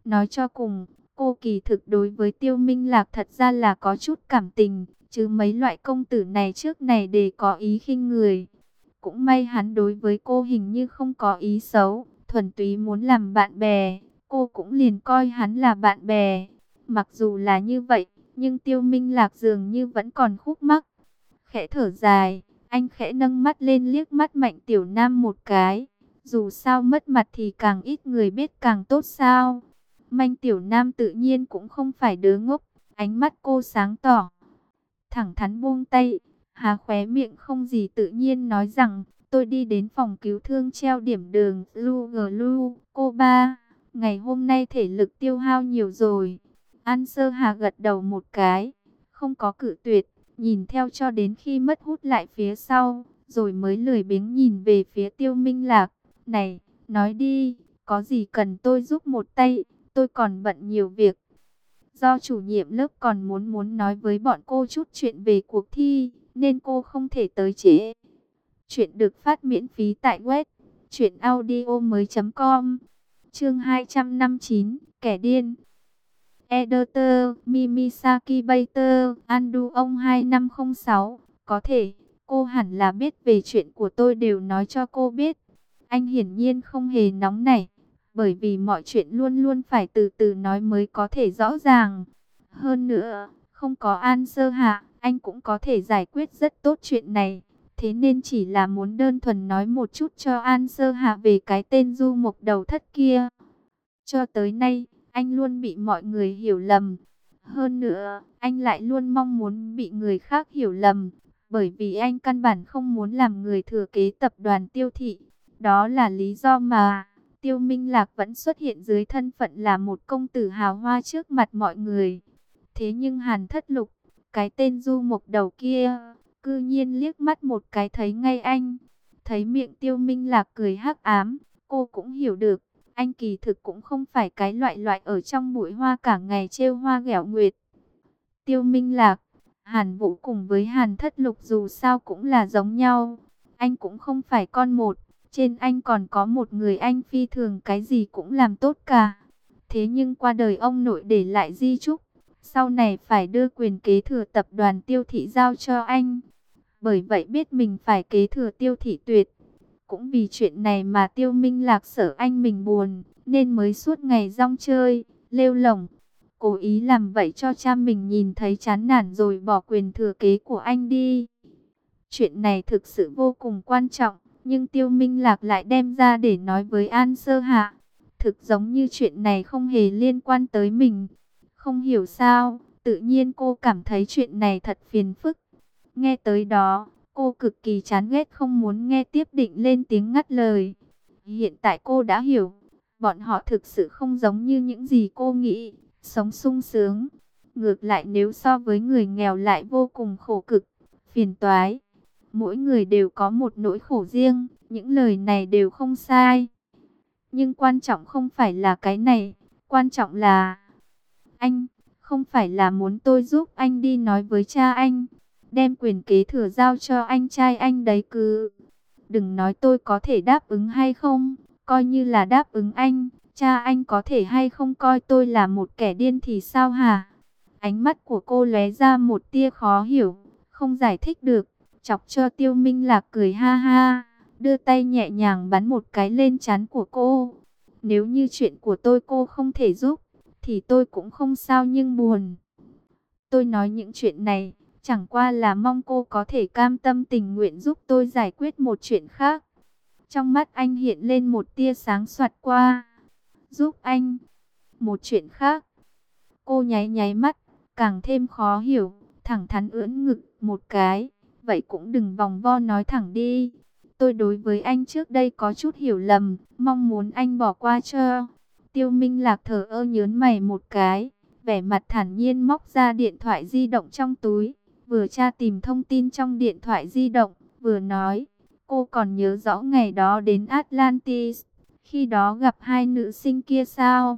Nói cho cùng, cô kỳ thực đối với Tiêu Minh Lạc thật ra là có chút cảm tình, chứ mấy loại công tử này trước này đều có ý khinh người. Cũng may hắn đối với cô hình như không có ý xấu, thuần túy muốn làm bạn bè, cô cũng liền coi hắn là bạn bè. Mặc dù là như vậy, nhưng Tiêu Minh Lạc dường như vẫn còn khúc mắc. Khẽ thở dài, anh khẽ nâng mắt lên liếc mắt Mạnh Tiểu Nam một cái. Dù sao mất mặt thì càng ít người biết càng tốt sao. Mạnh Tiểu Nam tự nhiên cũng không phải đứa ngốc, ánh mắt cô sáng tỏ. Thẳng thắn buông tay, há khóe miệng không gì tự nhiên nói rằng, tôi đi đến phòng cứu thương treo điểm đường Lu, cô ba, ngày hôm nay thể lực tiêu hao nhiều rồi. An Sơ Hà gật đầu một cái, không có cự tuyệt, nhìn theo cho đến khi mất hút lại phía sau, rồi mới lười biếng nhìn về phía Tiêu Minh Lạc. Này, nói đi, có gì cần tôi giúp một tay, tôi còn bận nhiều việc. Do chủ nhiệm lớp còn muốn nói với bọn cô chút chuyện về cuộc thi, nên cô không thể tới trễ. Chuyện được phát miễn phí tại web truyệnaudiomoi.com. Chương 259, kẻ điên. Editor Mimisaki Bater, Andu ông 2506. Có thể, cô hẳn là biết về chuyện của tôi đều nói cho cô biết. Anh hiển nhiên không hề nóng nảy, bởi vì mọi chuyện luôn luôn phải từ từ nói mới có thể rõ ràng. Hơn nữa, không có An Sơ Hạ, anh cũng có thể giải quyết rất tốt chuyện này. Thế nên chỉ là muốn đơn thuần nói một chút cho An Sơ Hạ về cái tên du mục đầu thất kia. Cho tới nay, anh luôn bị mọi người hiểu lầm. Hơn nữa, anh lại luôn mong muốn bị người khác hiểu lầm. Bởi vì anh căn bản không muốn làm người thừa kế tập đoàn Tiêu Thị. Đó là lý do mà Tiêu Minh Lạc vẫn xuất hiện dưới thân phận là một công tử hào hoa trước mặt mọi người. Thế nhưng Hàn Thất Lục, cái tên du mục đầu kia, cư nhiên liếc mắt một cái thấy ngay anh. Thấy miệng Tiêu Minh Lạc cười hắc ám, cô cũng hiểu được, anh kỳ thực cũng không phải cái loại ở trong bụi hoa cả ngày trêu hoa ghẹo nguyệt. Tiêu Minh Lạc, Hàn Vũ cùng với Hàn Thất Lục dù sao cũng là giống nhau. Anh cũng không phải con một, trên anh còn có một người anh phi thường cái gì cũng làm tốt cả. Thế nhưng qua đời ông nội để lại di chúc, sau này phải đưa quyền kế thừa tập đoàn Tiêu Thị giao cho anh. Bởi vậy biết mình phải kế thừa Tiêu Thị Tuyệt. Cũng vì chuyện này mà Tiêu Minh Lạc sợ anh mình buồn, nên mới suốt ngày rong chơi, lêu lổng. Cố ý làm vậy cho cha mình nhìn thấy chán nản rồi bỏ quyền thừa kế của anh đi. Chuyện này thực sự vô cùng quan trọng, nhưng Tiêu Minh Lạc lại đem ra để nói với An Sơ Hạ. Thực giống như chuyện này không hề liên quan tới mình. Không hiểu sao, tự nhiên cô cảm thấy chuyện này thật phiền phức. Nghe tới đó, cô cực kỳ chán ghét không muốn nghe tiếp, định lên tiếng ngắt lời. Hiện tại cô đã hiểu, bọn họ thực sự không giống như những gì cô nghĩ, sống sung sướng. Ngược lại nếu so với người nghèo lại vô cùng khổ cực, phiền toái. Mỗi người đều có một nỗi khổ riêng, những lời này đều không sai. Nhưng quan trọng không phải là cái này, quan trọng là anh không phải là muốn tôi giúp anh đi nói với cha anh, đem quyền kế thừa giao cho anh trai anh đấy cứ. Đừng nói tôi có thể đáp ứng hay không, coi như là đáp ứng anh, cha anh có thể hay không coi tôi là một kẻ điên thì sao hả? Ánh mắt của cô lóe ra một tia khó hiểu, không giải thích được, chọc cho Tiêu Minh Lạc cười ha ha, đưa tay nhẹ nhàng bắn một cái lên trán của cô. Nếu như chuyện của tôi cô không thể giúp, thì tôi cũng không sao nhưng buồn. Tôi nói những chuyện này, chẳng qua là mong cô có thể cam tâm tình nguyện giúp tôi giải quyết một chuyện khác. Trong mắt anh hiện lên một tia sáng xoạt qua. Giúp anh một chuyện khác. Cô nháy nháy mắt, càng thêm khó hiểu, thẳng thắn ưỡn ngực một cái. Vậy cũng đừng vòng vo nói thẳng đi. Tôi đối với anh trước đây có chút hiểu lầm, mong muốn anh bỏ qua cho. Tiêu Minh Lạc thở ơ nhớn mày một cái, vẻ mặt thản nhiên móc ra điện thoại di động trong túi, vừa tra tìm thông tin trong điện thoại di động, vừa nói, cô còn nhớ rõ ngày đó đến Atlantis, khi đó gặp hai nữ sinh kia sao?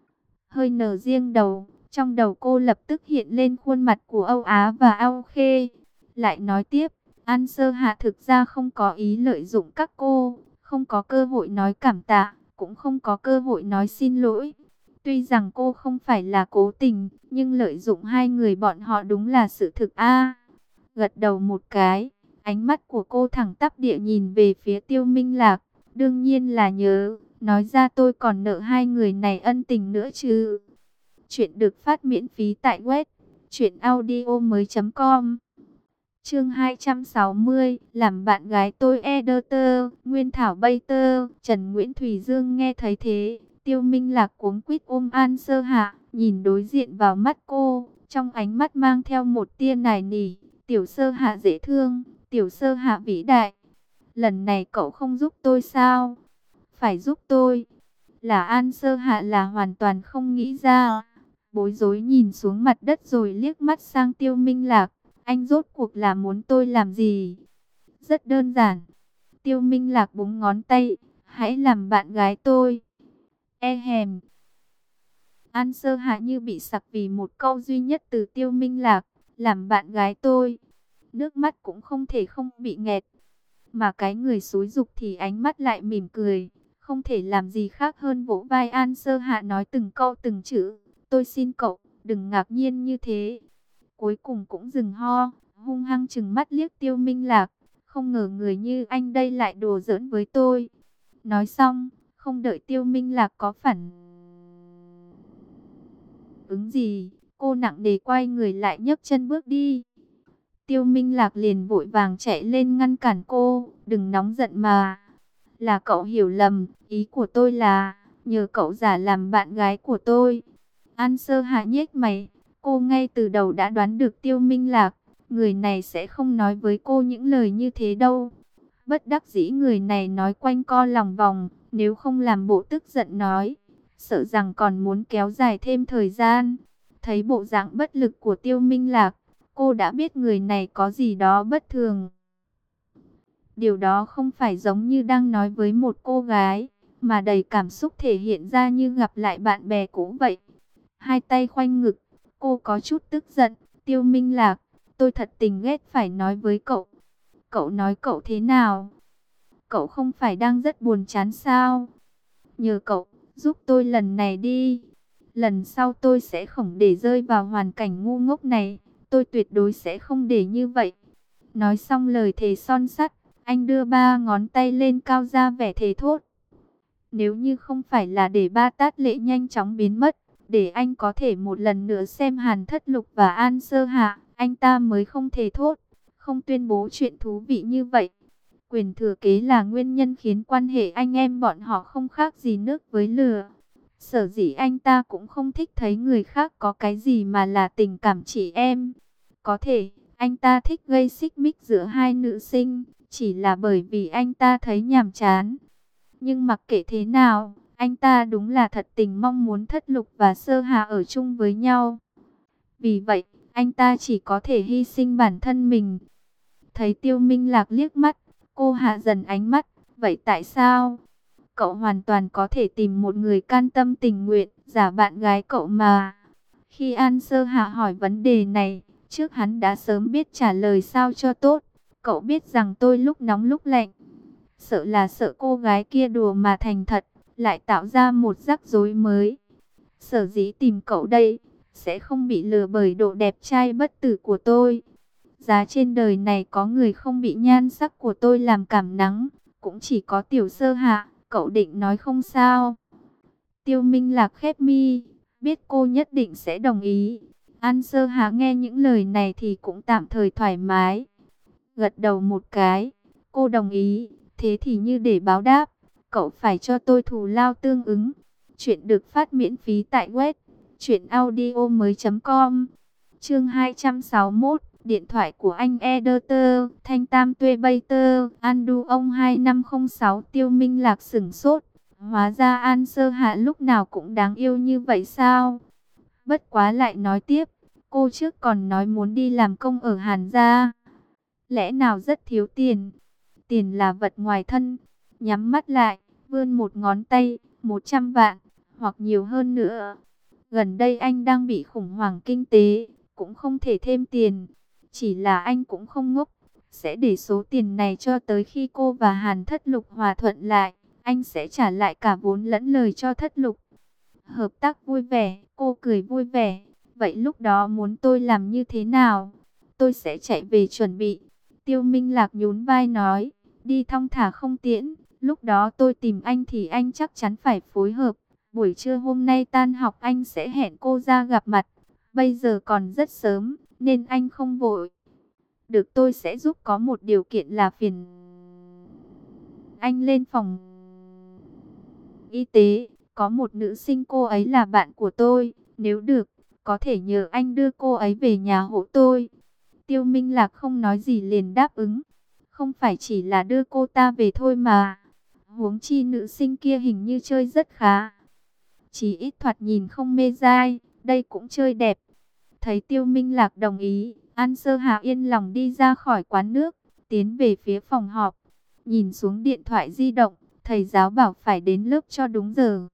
Hơi nở riêng đầu, trong đầu cô lập tức hiện lên khuôn mặt của Âu Á và Âu Khê. Lại nói tiếp, An Sơ Hạ thực ra không có ý lợi dụng các cô, không có cơ hội nói cảm tạ, cũng không có cơ hội nói xin lỗi. Tuy rằng cô không phải là cố tình, nhưng lợi dụng hai người bọn họ đúng là sự thực a. Gật đầu một cái, ánh mắt của cô thẳng tắp địa nhìn về phía Tiêu Minh Lạc. Đương nhiên là nhớ, nói ra tôi còn nợ hai người này ân tình nữa chứ. Chuyện được phát miễn phí tại web truyệnaudiomoi.com. Chương 260, làm bạn gái tôi editor, Nguyên Thảo Bater, Trần Nguyễn Thùy Dương nghe thấy thế, Tiêu Minh Lạc cuống quýt ôm An Sơ Hạ, nhìn đối diện vào mắt cô, trong ánh mắt mang theo một tia nài nỉ, Tiểu Sơ Hạ dễ thương, Tiểu Sơ Hạ vĩ đại. Lần này cậu không giúp tôi sao? Phải giúp tôi. Là An Sơ Hạ là hoàn toàn không nghĩ ra. Bối rối nhìn xuống mặt đất rồi liếc mắt sang Tiêu Minh Lạc. Anh rốt cuộc là muốn tôi làm gì? Rất đơn giản. Tiêu Minh Lạc búng ngón tay. Hãy làm bạn gái tôi. E hèm. An Sơ Hạ như bị sặc vì một câu duy nhất từ Tiêu Minh Lạc. Làm bạn gái tôi. Nước mắt cũng không thể không bị nghẹt. Mà cái người xúi giục thì ánh mắt lại mỉm cười. Không thể làm gì khác hơn vỗ vai An Sơ Hạ nói từng câu từng chữ. Tôi xin cậu, đừng ngạc nhiên như thế. Cuối cùng cũng dừng ho, hung hăng trừng mắt liếc Tiêu Minh Lạc. Không ngờ người như anh đây lại đùa giỡn với tôi. Nói xong, không đợi Tiêu Minh Lạc có phản ứng gì, cô nặng nề quay người lại nhấc chân bước đi. Tiêu Minh Lạc liền vội vàng chạy lên ngăn cản cô, đừng nóng giận mà. Là cậu hiểu lầm, ý của tôi là, nhờ cậu giả làm bạn gái của tôi. An Sơ Hạ nhếch mày, cô ngay từ đầu đã đoán được Tiêu Minh Lạc, người này sẽ không nói với cô những lời như thế đâu. Bất đắc dĩ người này nói quanh co lòng vòng, nếu không làm bộ tức giận nói, sợ rằng còn muốn kéo dài thêm thời gian. Thấy bộ dạng bất lực của Tiêu Minh Lạc, cô đã biết người này có gì đó bất thường. Điều đó không phải giống như đang nói với một cô gái, mà đầy cảm xúc thể hiện ra như gặp lại bạn bè cũ vậy. Hai tay khoanh ngực, cô có chút tức giận. Tiêu Minh Lạc, tôi thật tình ghét phải nói với cậu. Cậu nói cậu thế nào? Cậu không phải đang rất buồn chán sao? Nhờ cậu, giúp tôi lần này đi. Lần sau tôi sẽ không để rơi vào hoàn cảnh ngu ngốc này. Tôi tuyệt đối sẽ không để như vậy. Nói xong lời thề son sắt, anh đưa ba ngón tay lên cao ra vẻ thề thốt. Nếu như không phải là để ba tát lệ nhanh chóng biến mất, để anh có thể một lần nữa xem Hàn Thất Lục và An Sơ Hạ, anh ta mới không thề thốt, không tuyên bố chuyện thú vị như vậy. Quyền thừa kế là nguyên nhân khiến quan hệ anh em bọn họ không khác gì nước với lửa. Sở dĩ anh ta cũng không thích thấy người khác có cái gì mà là tình cảm chị em. Có thể, anh ta thích gây xích mích giữa hai nữ sinh, chỉ là bởi vì anh ta thấy nhàm chán. Nhưng mặc kệ thế nào, anh ta đúng là thật tình mong muốn Thất Lục và Sơ Hà ở chung với nhau. Vì vậy, anh ta chỉ có thể hy sinh bản thân mình. Thấy Tiêu Minh Lạc liếc mắt, cô hạ dần ánh mắt. Vậy tại sao? Cậu hoàn toàn có thể tìm một người can tâm tình nguyện, giả bạn gái cậu mà. Khi An Sơ Hạ hỏi vấn đề này, trước hắn đã sớm biết trả lời sao cho tốt. Cậu biết rằng tôi lúc nóng lúc lạnh. Sợ là sợ cô gái kia đùa mà thành thật, lại tạo ra một rắc rối mới. Sở dĩ tìm cậu đây, sẽ không bị lừa bởi độ đẹp trai bất tử của tôi. Giá trên đời này có người không bị nhan sắc của tôi làm cảm nắng, cũng chỉ có Tiểu Sơ Hạ, cậu định nói không sao? Tiêu Minh Lạc khép mi, biết cô nhất định sẽ đồng ý. An Sơ Hạ nghe những lời này thì cũng tạm thời thoải mái. Gật đầu một cái, cô đồng ý. Thế thì như để báo đáp, cậu phải cho tôi thù lao tương ứng. Chuyện được phát miễn phí tại web truyệnaudiomoi.com. Chương 261, điện thoại của anh editor, Thanh Tam Tuê Bater, Andu ông 2506. Tiêu Minh Lạc sửng sốt. Hóa ra An Sơ Hạ lúc nào cũng đáng yêu như vậy sao? Bất quá lại nói tiếp, cô trước còn nói muốn đi làm công ở Hàn gia. Lẽ nào rất thiếu tiền? Tiền là vật ngoài thân. Nhắm mắt lại, vươn một ngón tay, 100 vạn, hoặc nhiều hơn nữa. Gần đây anh đang bị khủng hoảng kinh tế, cũng không thể thêm tiền. Chỉ là anh cũng không ngốc, sẽ để số tiền này cho tới khi cô và Hàn Thất Lục hòa thuận lại. Anh sẽ trả lại cả vốn lẫn lời cho Thất Lục. Hợp tác vui vẻ, cô cười vui vẻ. Vậy lúc đó muốn tôi làm như thế nào? Tôi sẽ chạy về chuẩn bị. Tiêu Minh Lạc nhún vai nói, đi thong thả không tiễn. Lúc đó tôi tìm anh thì anh chắc chắn phải phối hợp. Buổi trưa hôm nay tan học anh sẽ hẹn cô ra gặp mặt. Bây giờ còn rất sớm, nên anh không vội. Được, tôi sẽ giúp, có một điều kiện là phiền anh lên phòng y tế. Có một nữ sinh, cô ấy là bạn của tôi. Nếu được, có thể nhờ anh đưa cô ấy về nhà hộ tôi. Tiêu Minh Lạc không nói gì liền đáp ứng. Không phải chỉ là đưa cô ta về thôi mà. Huống chi nữ sinh kia hình như chơi rất khá. Chỉ ít thoạt nhìn không mê dai, đây cũng chơi đẹp. Thấy Tiêu Minh Lạc đồng ý, An Sơ Hà yên lòng đi ra khỏi quán nước, tiến về phía phòng họp. Nhìn xuống điện thoại di động, thầy giáo bảo phải đến lớp cho đúng giờ.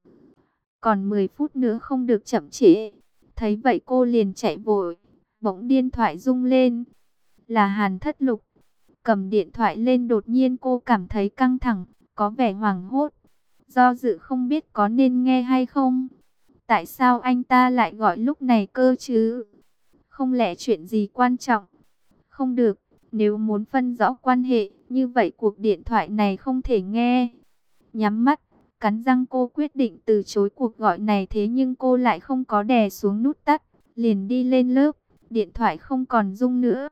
Còn 10 phút nữa không được chậm trễ. Thấy vậy cô liền chạy vội. Bỗng điện thoại rung lên. Là Hàn Thất Lục. Cầm điện thoại lên, đột nhiên cô cảm thấy căng thẳng, có vẻ hoảng hốt. Do dự không biết có nên nghe hay không. Tại sao anh ta lại gọi lúc này cơ chứ? Không lẽ chuyện gì quan trọng? Không được, nếu muốn phân rõ quan hệ, như vậy cuộc điện thoại này không thể nghe. Nhắm mắt, cắn răng cô quyết định từ chối cuộc gọi này, thế nhưng cô lại không có đè xuống nút tắt, liền đi lên lớp, điện thoại không còn rung nữa.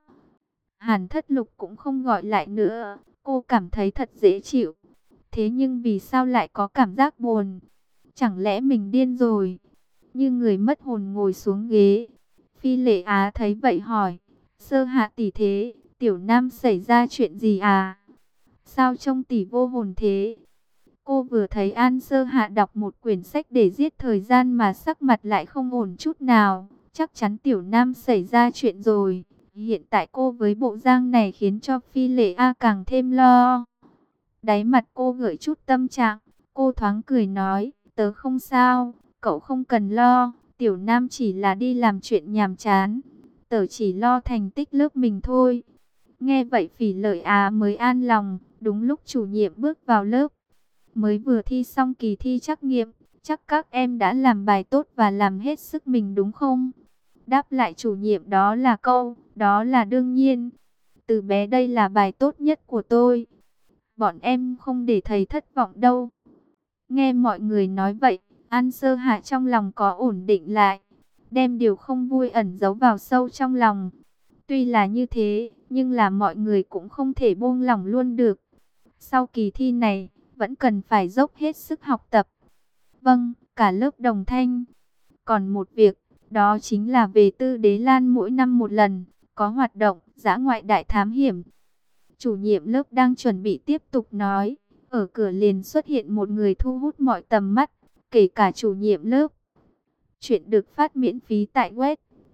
Hàn Thất Lục cũng không gọi lại nữa, cô cảm thấy thật dễ chịu. Thế nhưng vì sao lại có cảm giác buồn? Chẳng lẽ mình điên rồi? Như người mất hồn ngồi xuống ghế. Phi Lệ Á thấy vậy hỏi, Sơ Hạ tỷ thế, Tiểu Nam xảy ra chuyện gì à? Sao trông tỷ vô hồn thế? Cô vừa thấy An Sơ Hạ đọc một quyển sách để giết thời gian mà sắc mặt lại không ổn chút nào. Chắc chắn Tiểu Nam xảy ra chuyện rồi. Hiện tại cô với bộ dạng này khiến cho Phi Lệ A càng thêm lo. Đáy mặt cô gợi chút tâm trạng. Cô thoáng cười nói, tớ không sao, cậu không cần lo. Tiểu Nam chỉ là đi làm chuyện nhàm chán. Tớ chỉ lo thành tích lớp mình thôi. Nghe vậy Phỉ Lợi Á mới an lòng. Đúng lúc chủ nhiệm bước vào lớp. Mới vừa thi xong kỳ thi trắc nghiệm, chắc các em đã làm bài tốt và làm hết sức mình đúng không? Đáp lại chủ nhiệm đó là câu, đó là đương nhiên. Từ bé đây là bài tốt nhất của tôi. Bọn em không để thầy thất vọng đâu. Nghe mọi người nói vậy, An Sơ Hạ trong lòng có ổn định lại. Đem điều không vui ẩn giấu vào sâu trong lòng. Tuy là như thế, nhưng là mọi người cũng không thể buông lỏng luôn được. Sau kỳ thi này, vẫn cần phải dốc hết sức học tập. Vâng, cả lớp đồng thanh. Còn một việc, đó chính là về Tư Đế Lan mỗi năm một lần, có hoạt động dã ngoại đại thám hiểm. Chủ nhiệm lớp đang chuẩn bị tiếp tục nói, ở cửa liền xuất hiện một người thu hút mọi tầm mắt, kể cả chủ nhiệm lớp. Chuyện được phát miễn phí tại web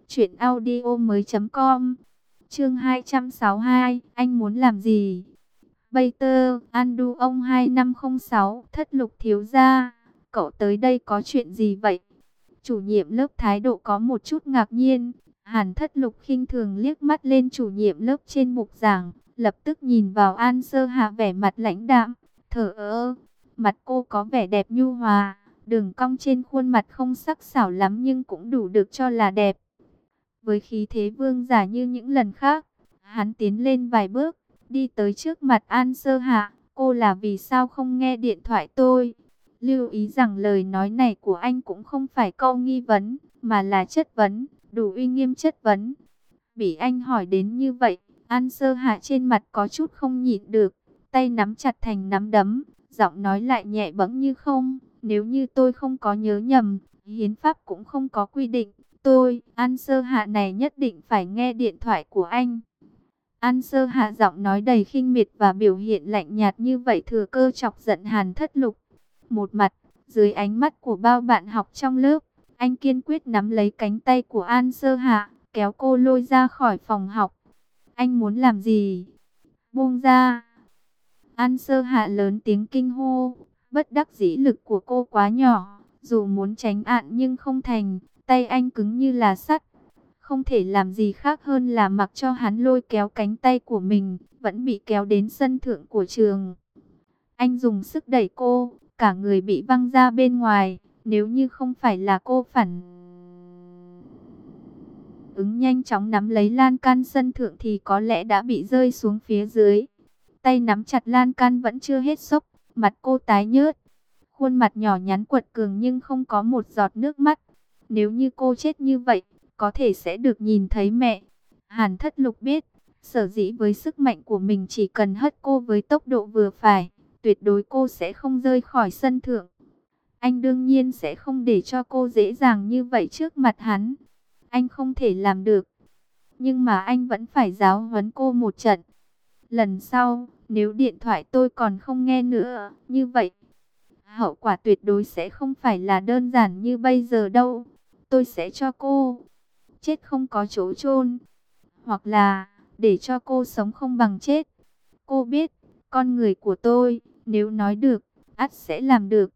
truyệnaudiomoi.com. Chương 262, anh muốn làm gì? Peter, Andu ông 2506, Thất Lục thiếu gia, cậu tới đây có chuyện gì vậy? Chủ nhiệm lớp thái độ có một chút ngạc nhiên. Hàn Thất Lục khinh thường liếc mắt lên chủ nhiệm lớp trên bục giảng, lập tức nhìn vào An Sơ Hạ vẻ mặt lãnh đạm, thờ ơ. Mặt cô có vẻ đẹp nhu hòa, đường cong trên khuôn mặt không sắc sảo lắm nhưng cũng đủ được cho là đẹp. Với khí thế vương giả như những lần khác, hắn tiến lên vài bước, đi tới trước mặt An Sơ Hạ. Cô là vì sao không nghe điện thoại tôi? Lưu ý rằng lời nói này của anh cũng không phải câu nghi vấn, mà là chất vấn, đủ uy nghiêm chất vấn. Bị anh hỏi đến như vậy, An Sơ Hạ trên mặt có chút không nhịn được, tay nắm chặt thành nắm đấm, giọng nói lại nhẹ bẫng như không. Nếu như tôi không có nhớ nhầm, hiến pháp cũng không có quy định, tôi, An Sơ Hạ này nhất định phải nghe điện thoại của anh. An Sơ Hạ giọng nói đầy khinh miệt và biểu hiện lạnh nhạt như vậy thừa cơ chọc giận Hàn Thất Lục. Một mặt, dưới ánh mắt của bao bạn học trong lớp, anh kiên quyết nắm lấy cánh tay của An Sơ Hạ, kéo cô lôi ra khỏi phòng học. Anh muốn làm gì? Buông ra! An Sơ Hạ lớn tiếng kinh hô, bất đắc dĩ lực của cô quá nhỏ, dù muốn tránh ạn nhưng không thành, tay anh cứng như là sắt. Không thể làm gì khác hơn là mặc cho hắn lôi kéo cánh tay của mình, vẫn bị kéo đến sân thượng của trường. Anh dùng sức đẩy cô, cả người bị văng ra bên ngoài, Nếu như không phải là cô phản ứng nhanh chóng nắm lấy lan can sân thượng thì có lẽ đã bị rơi xuống phía dưới. Tay nắm chặt lan can vẫn chưa hết sốc, mặt cô tái nhợt, khuôn mặt nhỏ nhắn quật cường nhưng không có một giọt nước mắt. Nếu như cô chết như vậy, có thể sẽ được nhìn thấy mẹ. Hàn Thất Lục biết, sở dĩ với sức mạnh của mình chỉ cần hất cô với tốc độ vừa phải, tuyệt đối cô sẽ không rơi khỏi sân thượng. Anh đương nhiên sẽ không để cho cô dễ dàng như vậy trước mặt hắn. Anh không thể làm được. Nhưng mà anh vẫn phải giáo huấn cô một trận. Lần sau, nếu điện thoại tôi còn không nghe nữa, như vậy, hậu quả tuyệt đối sẽ không phải là đơn giản như bây giờ đâu. Tôi sẽ cho cô chết không có chỗ chôn, hoặc là để cho cô sống không bằng chết. Cô biết, con người của tôi, nếu nói được, ắt sẽ làm được.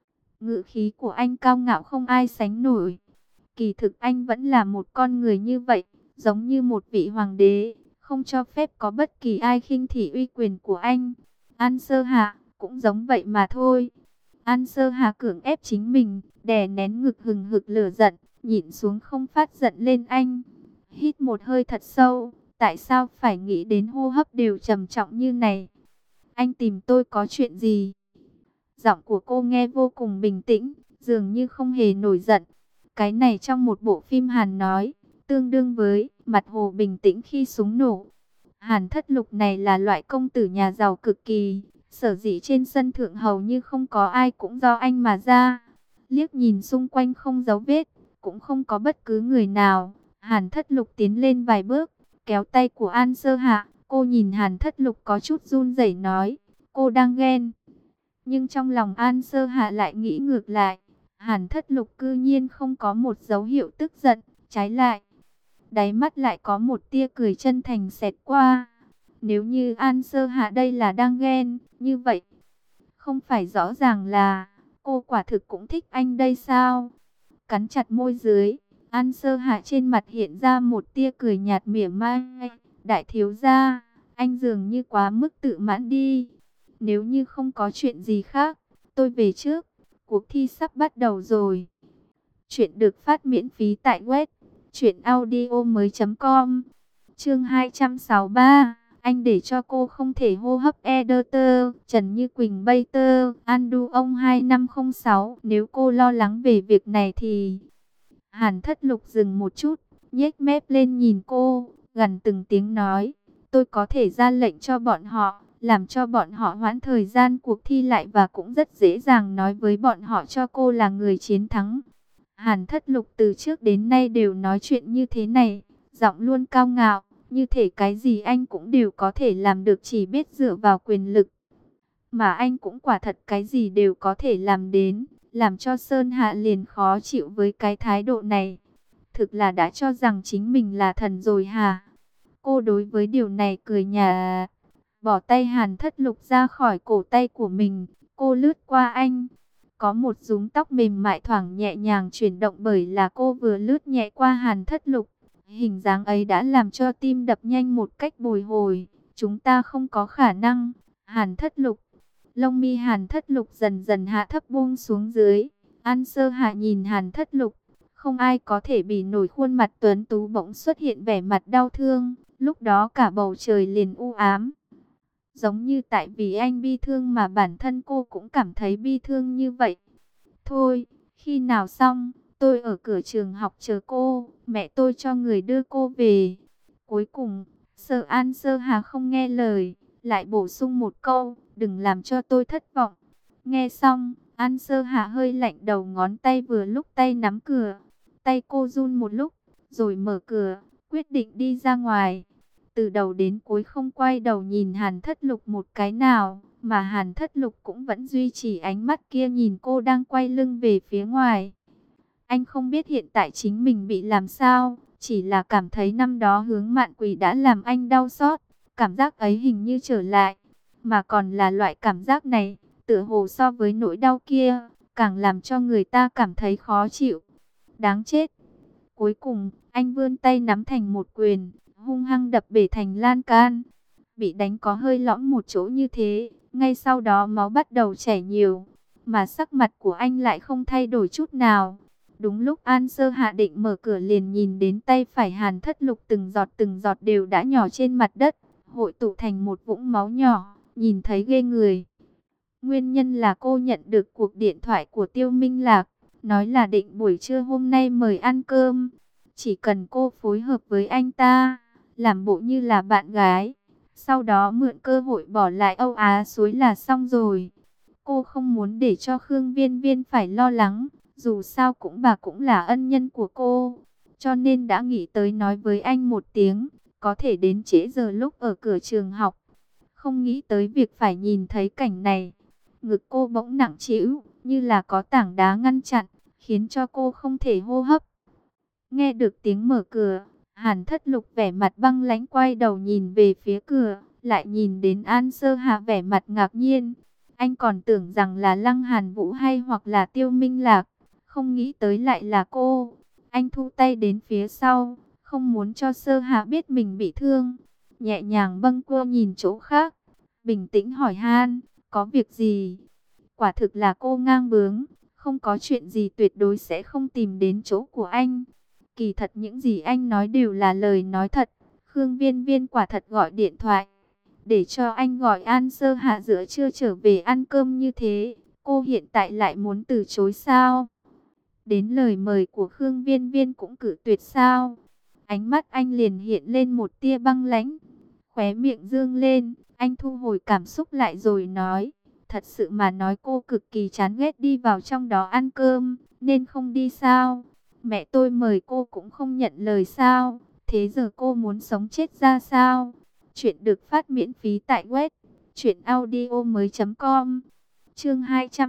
Ngữ khí của anh cao ngạo không ai sánh nổi. Kỳ thực anh vẫn là một con người như vậy, giống như một vị hoàng đế, không cho phép có bất kỳ ai khinh thị uy quyền của anh. An Sơ Hạ cũng giống vậy mà thôi. An Sơ Hạ cưỡng ép chính mình, đè nén ngực hừng hực lửa giận, nhịn xuống không phát giận lên anh. Hít một hơi thật sâu, tại sao phải nghĩ đến hô hấp đều trầm trọng như này? Anh tìm tôi có chuyện gì? Giọng của cô nghe vô cùng bình tĩnh, dường như không hề nổi giận. Cái này trong một bộ phim Hàn nói, tương đương với mặt hồ bình tĩnh khi súng nổ. Hàn Thất Lục này là loại công tử nhà giàu cực kỳ, sở dĩ trên sân thượng hầu như không có ai cũng do anh mà ra. Liếc nhìn xung quanh không dấu vết, cũng không có bất cứ người nào. Hàn Thất Lục tiến lên vài bước, kéo tay của An Sơ Hạ. Cô nhìn Hàn Thất Lục có chút run rẩy nói, cô đang ghen. Nhưng trong lòng An Sơ Hạ lại nghĩ ngược lại. Hàn Thất Lục cư nhiên không có một dấu hiệu tức giận, trái lại, đáy mắt lại có một tia cười chân thành xẹt qua. Nếu như An Sơ Hạ đây là đang ghen, như vậy, không phải rõ ràng là cô quả thực cũng thích anh đây sao? Cắn chặt môi dưới, An Sơ Hạ trên mặt hiện ra một tia cười nhạt mỉa mai. Đại thiếu gia, anh dường như quá mức tự mãn đi. Nếu như không có chuyện gì khác, tôi về trước. Cuộc thi sắp bắt đầu rồi. Chuyện được phát miễn phí tại web truyệnaudiomoi.com. Chương 263. Anh để cho cô không thể hô hấp Editor. Trần Như Quỳnh Bater, Andu ông 2506. Nếu cô lo lắng về việc này thì... Hàn Thất Lục dừng một chút, nhếch mép lên nhìn cô, gằn từng tiếng nói, tôi có thể ra lệnh cho bọn họ, làm cho bọn họ hoãn thời gian cuộc thi lại, và cũng rất dễ dàng nói với bọn họ cho cô là người chiến thắng. Hàn Thất Lục từ trước đến nay đều nói chuyện như thế này, giọng luôn cao ngạo, như thể cái gì anh cũng đều có thể làm được chỉ biết dựa vào quyền lực. Mà anh cũng quả thật cái gì đều có thể làm đến, làm cho Sơn Hạ liền khó chịu với cái thái độ này. Thực là đã cho rằng chính mình là thần rồi hả? Cô đối với điều này cười nhạt, bỏ tay Hàn Thất Lục ra khỏi cổ tay của mình, cô lướt qua anh. Có một rúng tóc mềm mại thoảng nhẹ nhàng chuyển động bởi là cô vừa lướt nhẹ qua Hàn Thất Lục. Hình dáng ấy đã làm cho tim đập nhanh một cách bồi hồi. Chúng ta không có khả năng. Hàn Thất Lục. Lông mi Hàn Thất Lục dần dần hạ thấp buông xuống dưới. An Sơ Hạ nhìn Hàn Thất Lục. Không ai có thể bì nổi khuôn mặt tuấn tú bỗng xuất hiện vẻ mặt đau thương. Lúc đó cả bầu trời liền u ám. Giống như tại vì anh bi thương mà bản thân cô cũng cảm thấy bi thương như vậy. Thôi, khi nào xong, tôi ở cửa trường học chờ cô, mẹ tôi cho người đưa cô về. Cuối cùng, An Sơ Hà không nghe lời, lại bổ sung một câu, đừng làm cho tôi thất vọng. Nghe xong, An Sơ Hà hơi lạnh đầu ngón tay, vừa lúc tay nắm cửa. Tay cô run một lúc, rồi mở cửa, quyết định đi ra ngoài. Từ đầu đến cuối không quay đầu nhìn Hàn Thất Lục một cái nào, mà Hàn Thất Lục cũng vẫn duy trì ánh mắt kia nhìn cô đang quay lưng về phía ngoài. Anh không biết hiện tại chính mình bị làm sao, chỉ là cảm thấy năm đó Hướng Mạn Quỳ đã làm anh đau xót. Cảm giác ấy hình như trở lại, mà còn là loại cảm giác này, tựa hồ so với nỗi đau kia, càng làm cho người ta cảm thấy khó chịu. Đáng chết. Cuối cùng, anh vươn tay nắm thành một quyền, hung hăng đập bể thành lan can. Bị đánh có hơi lõm một chỗ như thế, ngay sau đó máu bắt đầu chảy nhiều. mà sắc mặt của anh lại không thay đổi chút nào. Đúng lúc An Sơ hạ định mở cửa liền nhìn đến tay phải Hàn Thất Lục từng giọt đều đã nhỏ trên mặt đất, hội tụ thành một vũng máu nhỏ, nhìn thấy ghê người. Nguyên nhân là cô nhận được cuộc điện thoại của Tiêu Minh Lạc, nói là định buổi trưa hôm nay mời ăn cơm. Chỉ cần cô phối hợp với anh ta, làm bộ như là bạn gái, sau đó mượn cơ hội bỏ lại Âu Á Suối là xong rồi. Cô không muốn để cho Khương Viên Viên phải lo lắng, dù sao bà cũng là ân nhân của cô, cho nên đã nghĩ tới nói với anh một tiếng, có thể đến trễ giờ lúc ở cửa trường học. Không nghĩ tới việc phải nhìn thấy cảnh này, ngực cô bỗng nặng trĩu, như là có tảng đá ngăn chặn, khiến cho cô không thể hô hấp. Nghe được tiếng mở cửa, Hàn Thất Lục vẻ mặt băng lãnh quay đầu nhìn về phía cửa, lại nhìn đến An Sơ Hạ vẻ mặt ngạc nhiên. Anh còn tưởng rằng là Lăng Hàn Vũ hay hoặc là Tiêu Minh Lạc, không nghĩ tới lại là cô. Anh thu tay đến phía sau, không muốn cho Sơ Hạ biết mình bị thương. Nhẹ nhàng bâng quơ nhìn chỗ khác, bình tĩnh hỏi han, có việc gì? Quả thực là cô ngang bướng, không có chuyện gì tuyệt đối sẽ không tìm đến chỗ của anh. Kỳ thật những gì anh nói đều là lời nói thật. Khương Viên Viên quả thật gọi điện thoại để cho anh gọi An Sơ Hạ giữa trưa trở về ăn cơm như thế. Cô hiện tại lại muốn từ chối sao? Đến lời mời của Khương Viên Viên cũng cự tuyệt sao? Ánh mắt anh liền hiện lên một tia băng lãnh. Khóe miệng dương lên, anh thu hồi cảm xúc lại rồi nói. Thật sự mà nói cô cực kỳ chán ghét đi vào trong đó ăn cơm, nên không đi sao? Mẹ tôi mời cô cũng không nhận lời sao? Thế giờ cô muốn sống chết ra sao? Chuyện được phát miễn phí tại web truyệnaudiomoi.com. Chương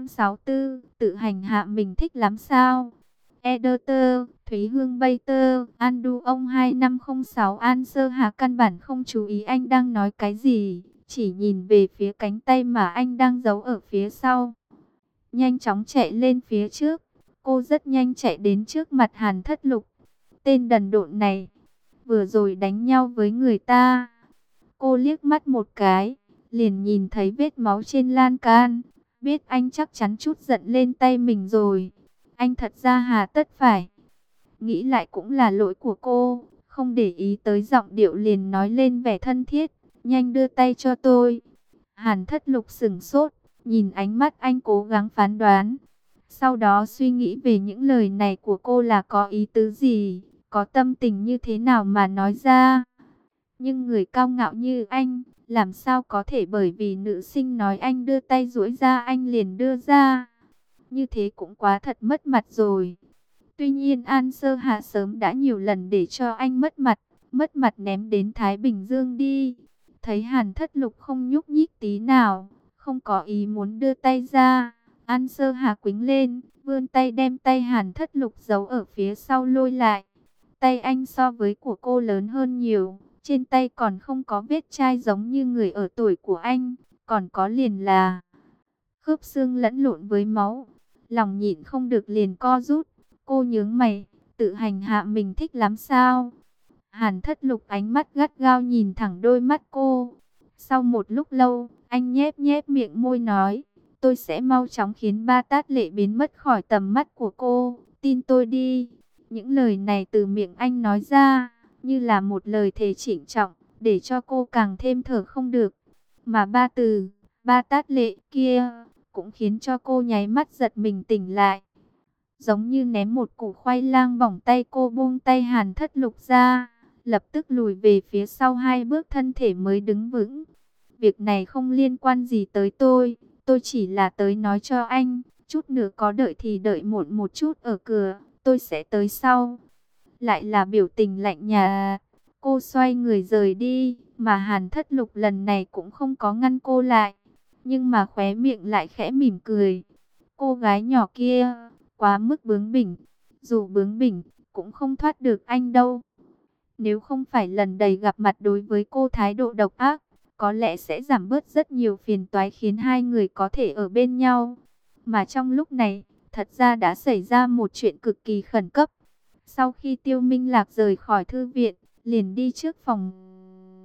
264, tự hành hạ mình thích lắm sao? Editor, Thúy Hương Baker, Andu ông 2506 An Sơ Hà căn bản không chú ý anh đang nói cái gì, chỉ nhìn về phía cánh tay mà anh đang giấu ở phía sau. Nhanh chóng chạy lên phía trước, cô rất nhanh chạy đến trước mặt Hàn Thất Lục. Tên đần độn này, vừa rồi đánh nhau với người ta. Cô liếc mắt một cái, liền nhìn thấy vết máu trên lan can, biết anh chắc chắn chút giận lên tay mình rồi. Anh thật ra hà tất phải. Nghĩ lại cũng là lỗi của cô, không để ý tới giọng điệu liền nói lên vẻ thân thiết, nhanh đưa tay cho tôi. Hàn Thất Lục sững sốt, nhìn ánh mắt anh cố gắng phán đoán. Sau đó suy nghĩ về những lời này của cô là có ý tứ gì, có tâm tình như thế nào mà nói ra. Nhưng người cao ngạo như anh, làm sao có thể bởi vì nữ sinh nói anh đưa tay duỗi ra anh liền đưa ra. Như thế cũng quá thật mất mặt rồi. Tuy nhiên An Sơ Hạ sớm đã nhiều lần để cho anh mất mặt ném đến Thái Bình Dương đi. Thấy Hàn Thất Lục không nhúc nhích tí nào, không có ý muốn đưa tay ra. An Sơ Hạ quĩnh lên, vươn tay đem tay Hàn Thất Lục giấu ở phía sau lôi lại. Tay anh so với của cô lớn hơn nhiều, trên tay còn không có vết chai giống như người ở tuổi của anh, còn có liền là khớp xương lẫn lộn với máu. Lòng nhịn không được liền co rút. Cô nhướng mày, tự hành hạ mình thích lắm sao? Hàn Thất Lục ánh mắt gắt gao nhìn thẳng đôi mắt cô. Sau một lúc lâu, anh nhếch nhếch miệng môi nói, tôi sẽ mau chóng khiến Ba Tát Lệ biến mất khỏi tầm mắt của cô, tin tôi đi. Những lời này từ miệng anh nói ra, như là một lời thề trịnh trọng, để cho cô càng thêm thở không được. Mà ba từ, Ba Tát Lệ kia, cũng khiến cho cô nháy mắt giật mình tỉnh lại. Giống như ném một củ khoai lang bỏng tay, cô buông tay Hàn Thất Lục ra, lập tức lùi về phía sau 2 bước, thân thể mới đứng vững. Việc này không liên quan gì tới tôi chỉ là tới nói cho anh, chút nữa có đợi thì đợi muộn một chút ở cửa, tôi sẽ tới sau. Lại là biểu tình lạnh nhạt, cô xoay người rời đi, mà Hàn Thất Lục lần này cũng không có ngăn cô lại, nhưng mà khóe miệng lại khẽ mỉm cười. Cô gái nhỏ kia quá mức bướng bỉnh, dù bướng bỉnh cũng không thoát được anh đâu. Nếu không phải lần đầy gặp mặt đối với cô thái độ độc ác, có lẽ sẽ giảm bớt rất nhiều phiền toái, khiến hai người có thể ở bên nhau. Mà trong lúc này, thật ra đã xảy ra một chuyện cực kỳ khẩn cấp. Sau khi Tiêu Minh Lạc rời khỏi thư viện, liền đi trước phòng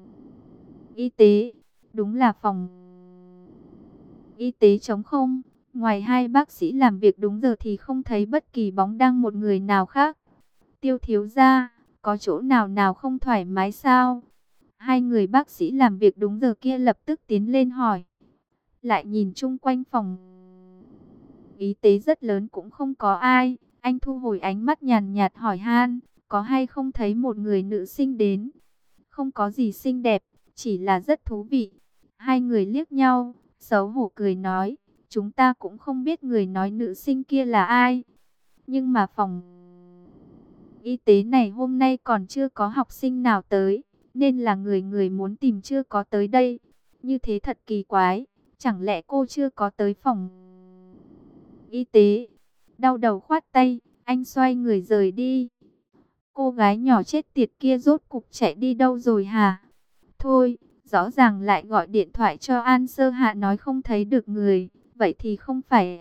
y tế. Đúng là phòng y tế trống không, Ngoài hai bác sĩ làm việc đúng giờ thì không thấy bất kỳ bóng dáng một người nào khác. Tiêu thiếu gia, có chỗ nào nào không thoải mái sao? Hai người bác sĩ làm việc đúng giờ kia lập tức tiến lên hỏi. Lại nhìn chung quanh phòng y tế rất lớn cũng không có ai. Anh thu hồi ánh mắt nhàn nhạt hỏi han, có hay không thấy một người nữ sinh đến? Không có gì xinh đẹp, chỉ là rất thú vị. Hai người liếc nhau, xấu hổ cười nói, chúng ta cũng không biết người nói nữ sinh kia là ai. Nhưng mà phòng y tế này hôm nay còn chưa có học sinh nào tới, nên là người người muốn tìm chưa có tới đây. Như thế thật kỳ quái, chẳng lẽ cô chưa có tới phòng y tế? Đau đầu khoát tay, anh xoay người rời đi. Cô gái nhỏ chết tiệt kia rốt cục chạy đi đâu rồi hả? Thôi, rõ ràng lại gọi điện thoại cho An Sơ Hạ nói không thấy được người, vậy thì không phải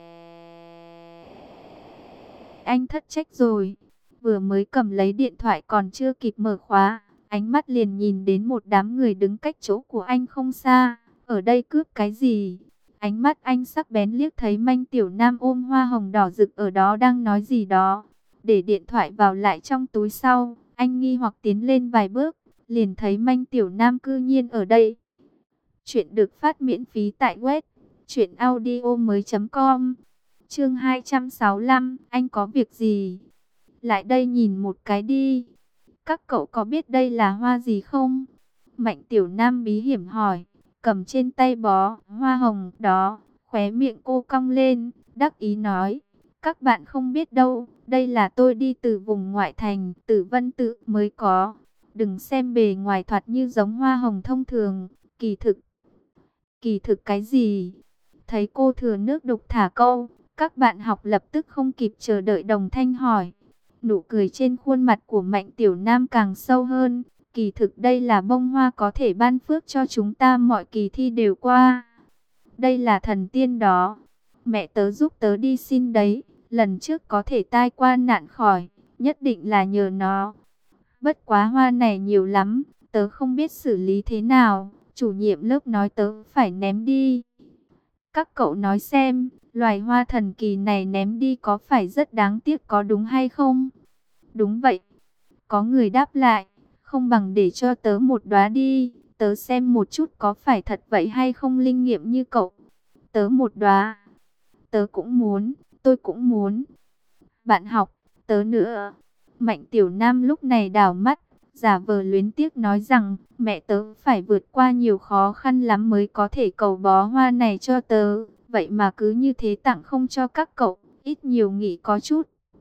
anh thất trách rồi. Vừa mới cầm lấy điện thoại còn chưa kịp mở khóa, ánh mắt liền nhìn đến một đám người đứng cách chỗ của anh không xa. Ở đây cướp cái gì? Ánh mắt anh sắc bén liếc thấy Manh Tiểu Nam ôm hoa hồng đỏ rực ở đó đang nói gì đó. Để điện thoại vào lại trong túi sau, anh nghi hoặc tiến lên vài bước, liền thấy Manh Tiểu Nam cư nhiên ở đây. Chuyện được phát miễn phí tại web truyệnaudiomoi.com. Chương 265, anh có việc gì? Lại đây nhìn một cái đi. Các cậu có biết đây là hoa gì không? Mạnh Tiểu Nam bí hiểm hỏi, cầm trên tay bó hoa hồng đó, khóe miệng cô cong lên, đắc ý nói, các bạn không biết đâu, đây là tôi đi từ vùng ngoại thành, Tử Vân Tự mới có. Đừng xem bề ngoài thoạt như giống hoa hồng thông thường, kỳ thực cái gì? Thấy cô thừa nước đục thả câu, các bạn học lập tức không kịp chờ đợi đồng thanh hỏi. Nụ cười trên khuôn mặt của Mạnh Tiểu Nam càng sâu hơn. Kỳ thực đây là bông hoa có thể ban phước cho chúng ta mọi kỳ thi đều qua. Đây là thần tiên đó. Mẹ tớ giúp tớ đi xin đấy. Lần trước có thể tai qua nạn khỏi, nhất định là nhờ nó. Bất quá hoa này nhiều lắm, tớ không biết xử lý thế nào. Chủ nhiệm lớp nói tớ phải ném đi. Các cậu nói xem, loài hoa thần kỳ này ném đi có phải rất đáng tiếc có đúng hay không? Đúng vậy. Có người đáp lại, không bằng để cho tớ một đóa đi, tớ xem một chút có phải thật vậy hay không linh nghiệm như cậu. Tớ một đóa. Tớ cũng muốn, tôi cũng muốn. Bạn học, tớ nữa. Mạnh Tiểu Nam lúc này đảo mắt, giả vờ luyến tiếc nói rằng, mẹ tớ phải vượt qua nhiều khó khăn lắm mới có thể cầu bó hoa này cho tớ. Vậy mà cứ như thế tặng không cho các cậu, ít nhiều nghĩ có chút.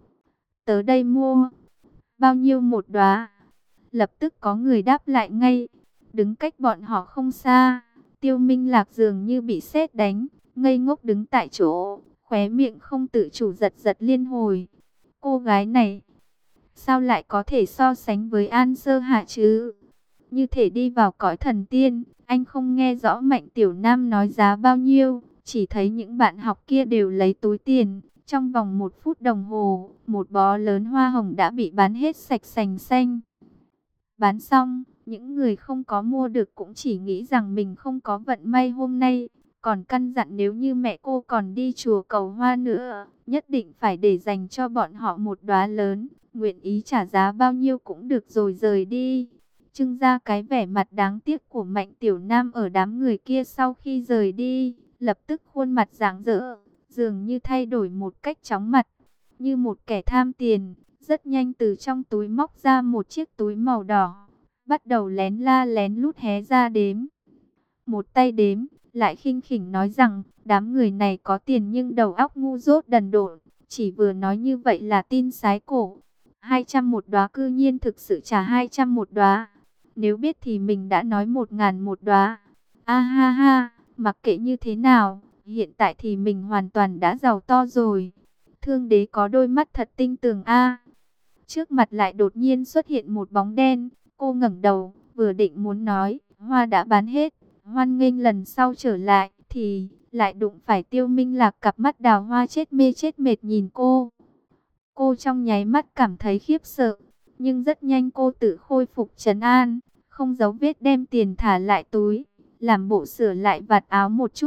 Tớ đây mua. Bao nhiêu một đóa? Lập tức có người đáp lại ngay. Đứng cách bọn họ không xa, Tiêu Minh Lạc dường như bị sét đánh, ngây ngốc đứng tại chỗ, khóe miệng không tự chủ giật giật liên hồi. Cô gái này, sao lại có thể so sánh với An Sơ Hạ chứ? Như thể đi vào cõi thần tiên. Anh không nghe rõ Mạnh Tiểu Nam nói giá bao nhiêu, chỉ thấy những bạn học kia đều lấy túi tiền. Trong vòng 1 phút đồng hồ, một bó lớn hoa hồng đã bị bán hết sạch sành xanh. Bán xong, những người không có mua được cũng chỉ nghĩ rằng mình không có vận may hôm nay. Còn căn dặn nếu như mẹ cô còn đi chùa cầu hoa nữa, nhất định phải để dành cho bọn họ một đóa lớn. Nguyện ý trả giá bao nhiêu cũng được rồi rời đi. Trưng ra cái vẻ mặt đáng tiếc của Mạnh Tiểu Nam ở đám người kia sau khi rời đi. Lập tức khuôn mặt rạng rỡ, dường như thay đổi một cách chóng mặt. Như một kẻ tham tiền, rất nhanh từ trong túi móc ra một chiếc túi màu đỏ. Bắt đầu lén la lén lút hé ra đếm. Một tay đếm, lại khinh khỉnh nói rằng, đám người này có tiền nhưng đầu óc ngu dốt đần độn. Chỉ vừa nói như vậy là tin sái cổ. 200 một đóa, cư nhiên thực sự trả 200 một đóa. Nếu biết thì mình đã nói 1.000 một đóa. A ha ha, mặc kệ như thế nào, hiện tại thì mình hoàn toàn đã giàu to rồi. Thương đế có đôi mắt thật tinh tường a. Trước mặt lại đột nhiên xuất hiện một bóng đen. Cô ngẩng đầu, vừa định muốn nói, hoa đã bán hết, hoan nghênh lần sau trở lại, thì lại đụng phải Tiêu Minh Lạc, cặp mắt đào hoa chết mê chết mệt nhìn cô. Cô trong nháy mắt cảm thấy khiếp sợ, nhưng rất nhanh cô tự khôi phục trấn an, không giấu vết đem tiền thả lại túi, làm bộ sửa lại vạt áo một chút,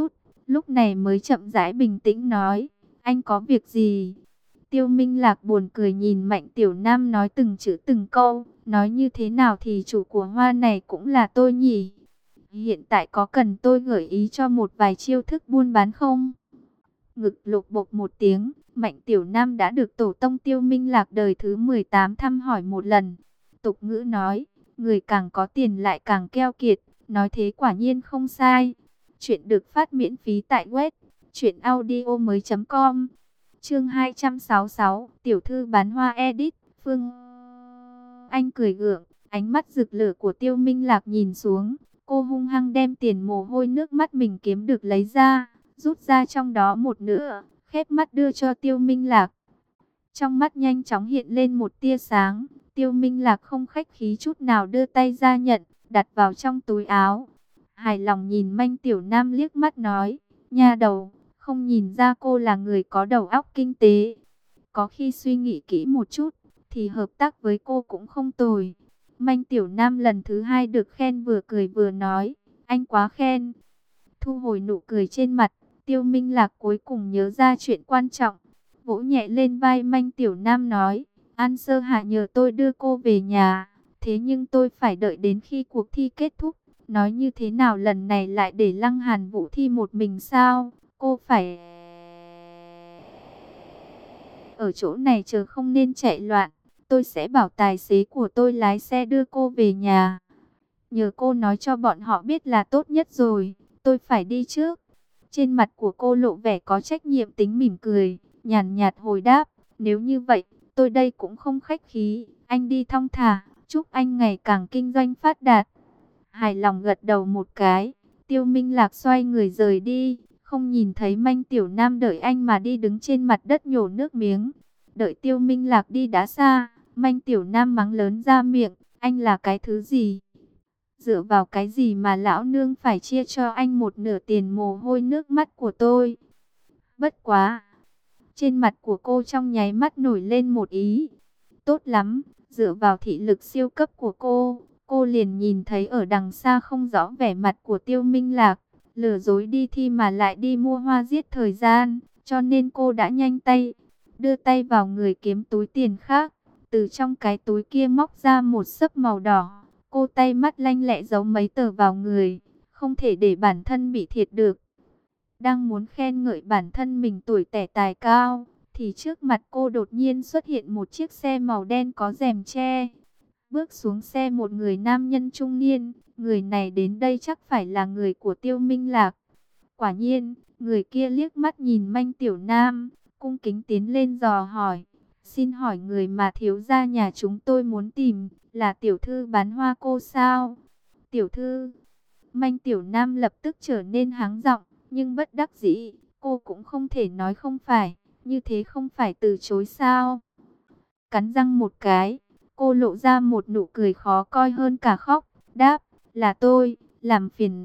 lúc này mới chậm rãi bình tĩnh nói, anh có việc gì? Tiêu Minh Lạc buồn cười nhìn Mạnh Tiểu Nam nói từng chữ từng câu, nói như thế nào thì chủ của hoa này cũng là tôi nhỉ? Hiện tại có cần tôi gợi ý cho một vài chiêu thức buôn bán không? Ngực lục bộp một tiếng, Mạnh Tiểu Nam đã được tổ tông Tiêu Minh Lạc đời thứ 18 thăm hỏi một lần. Tục ngữ nói, người càng có tiền lại càng keo kiệt, nói thế quả nhiên không sai. Chuyện được phát miễn phí tại web truyệnaudiomoi.com. Chương 266, tiểu thư bán hoa edit, Phương Anh cười gượng, ánh mắt rực lửa của Tiêu Minh Lạc nhìn xuống, cô hung hăng đem tiền mồ hôi nước mắt mình kiếm được lấy ra, rút ra trong đó một nửa, khép mắt đưa cho Tiêu Minh Lạc. Trong mắt nhanh chóng hiện lên một tia sáng, Tiêu Minh Lạc không khách khí chút nào đưa tay ra nhận, đặt vào trong túi áo. Hài lòng nhìn Manh Tiểu Nam liếc mắt nói, nha đầu, không nhìn ra cô là người có đầu óc kinh tế. Có khi suy nghĩ kỹ một chút, thì hợp tác với cô cũng không tồi. Manh Tiểu Nam lần thứ hai được khen vừa cười vừa nói, anh quá khen. Thu hồi nụ cười trên mặt, Tiêu Minh Lạc cuối cùng nhớ ra chuyện quan trọng. Vỗ nhẹ lên vai Manh Tiểu Nam nói, An Sơ Hạ nhờ tôi đưa cô về nhà, thế nhưng tôi phải đợi đến khi cuộc thi kết thúc. Nói như thế nào lần này lại để Lăng Hàn Vũ thi một mình sao? Cô phải ở chỗ này chờ, không nên chạy loạn. Tôi sẽ bảo tài xế của tôi lái xe đưa cô về nhà. Nhờ cô nói cho bọn họ biết là tốt nhất rồi. Tôi phải đi trước. Trên mặt của cô lộ vẻ có trách nhiệm tính mỉm cười, nhàn nhạt hồi đáp, nếu như vậy, tôi đây cũng không khách khí. Anh đi thong thả, chúc anh ngày càng kinh doanh phát đạt. Hài lòng gật đầu một cái, Tiêu Minh Lạc xoay người rời đi, không nhìn thấy Manh Tiểu Nam đợi anh mà đi đứng trên mặt đất nhổ nước miếng. Đợi Tiêu Minh Lạc đi đã xa, Manh Tiểu Nam mắng lớn ra miệng, anh là cái thứ gì? Dựa vào cái gì mà lão nương phải chia cho anh một nửa tiền mồ hôi nước mắt của tôi? Bất quá! Trên mặt của cô trong nháy mắt nổi lên một ý. Tốt lắm, dựa vào thị lực siêu cấp của cô liền nhìn thấy ở đằng xa không rõ vẻ mặt của Tiêu Minh Lạc. Lừa dối đi thi mà lại đi mua hoa giết thời gian, cho nên cô đã nhanh tay, đưa tay vào người kiếm túi tiền khác. Từ trong cái túi kia móc ra một xấp màu đỏ. Cô tay mắt lanh lẹ giấu mấy tờ vào người, không thể để bản thân bị thiệt được. Đang muốn khen ngợi bản thân mình tuổi trẻ tài cao, thì trước mặt cô đột nhiên xuất hiện một chiếc xe màu đen có rèm che. Bước xuống xe một người nam nhân trung niên, người này đến đây chắc phải là người của Tiêu Minh Lạc. Quả nhiên, người kia liếc mắt nhìn Manh Tiểu Nam, cung kính tiến lên dò hỏi. Xin hỏi người mà thiếu gia nhà chúng tôi muốn tìm, là tiểu thư bán hoa cô sao? Tiểu thư? Manh Tiểu Nam lập tức trở nên háng giọng, nhưng bất đắc dĩ, cô cũng không thể nói không phải, như thế không phải từ chối sao? Cắn răng một cái, cô lộ ra một nụ cười khó coi hơn cả khóc, đáp, là tôi, làm phiền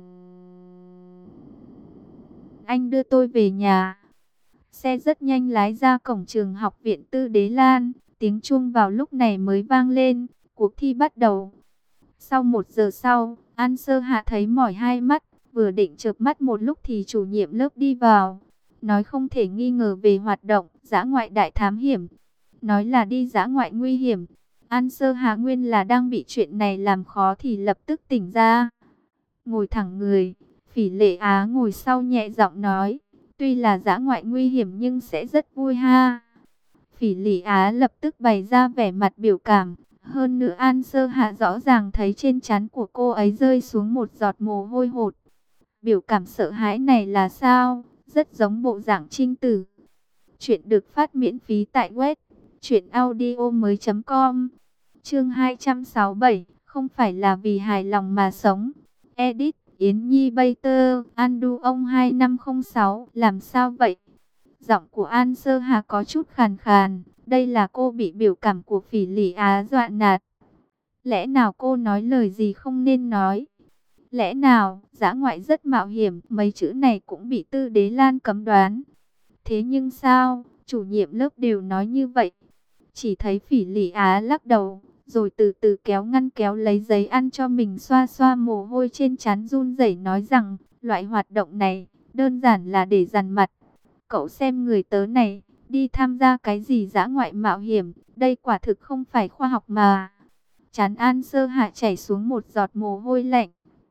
anh đưa tôi về nhà. Xe rất nhanh lái ra cổng trường học viện Tư Đế Lan, tiếng chuông vào lúc này mới vang lên, cuộc thi bắt đầu. Sau 1 giờ sau, An Sơ Hạ thấy mỏi hai mắt, vừa định chợp mắt một lúc thì chủ nhiệm lớp đi vào. Nói không thể nghi ngờ về hoạt động dã ngoại đại thám hiểm. Nói là đi dã ngoại nguy hiểm. An Sơ Hạ nguyên là đang bị chuyện này làm khó thì lập tức tỉnh ra. Ngồi thẳng người, Phỉ Lệ Á ngồi sau nhẹ giọng nói, tuy là dã ngoại nguy hiểm nhưng sẽ rất vui ha. Phỉ Lệ Á lập tức bày ra vẻ mặt biểu cảm. Hơn nữa An Sơ Hạ rõ ràng thấy trên trán của cô ấy rơi xuống một giọt mồ hôi hột. Biểu cảm sợ hãi này là sao? Rất giống bộ dạng trinh tử. Chuyện được phát miễn phí tại web truyệnaudiomoi.com. Chương 267, không phải là vì hài lòng mà sống. Edit Yến Nhi Bater, Andu ông 2506, làm sao vậy? Giọng của An Sơ Hà có chút khàn khàn, đây là cô bị biểu cảm của Phỉ Lị Á dọa nạt. Lẽ nào cô nói lời gì không nên nói? Lẽ nào, dã ngoại rất mạo hiểm, mấy chữ này cũng bị Tư Đế Lan cấm đoán. Thế nhưng sao, chủ nhiệm lớp đều nói như vậy. Chỉ thấy Phỉ Lị Á lắc đầu, rồi từ từ kéo ngăn kéo lấy giấy ăn cho mình xoa xoa mồ hôi trên trán, run rẩy nói rằng, loại hoạt động này, đơn giản là để dằn mặt. Cậu xem người tớ này, đi tham gia cái gì dã ngoại mạo hiểm, đây quả thực không phải khoa học mà. Trán An Sơ Hạ chảy xuống một giọt mồ hôi lạnh.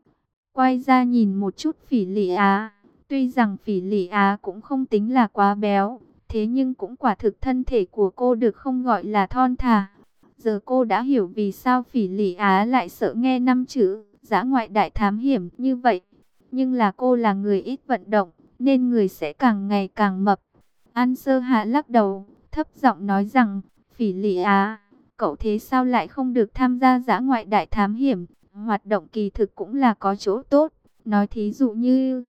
Quay ra nhìn một chút Phỉ Lị Á. Tuy rằng Phỉ Lị Á cũng không tính là quá béo, thế nhưng cũng quả thực thân thể của cô được không gọi là thon thả. Giờ cô đã hiểu vì sao Phỉ Lị Á lại sợ nghe 5 chữ dã ngoại đại thám hiểm như vậy. Nhưng là cô là người ít vận động, nên người sẽ càng ngày càng mập. An Sơ Hạ lắc đầu, thấp giọng nói rằng, Phỉ Lị Á, cậu thế sao lại không được tham gia dã ngoại đại thám hiểm? Hoạt động kỳ thực cũng là có chỗ tốt. Nói thí dụ như,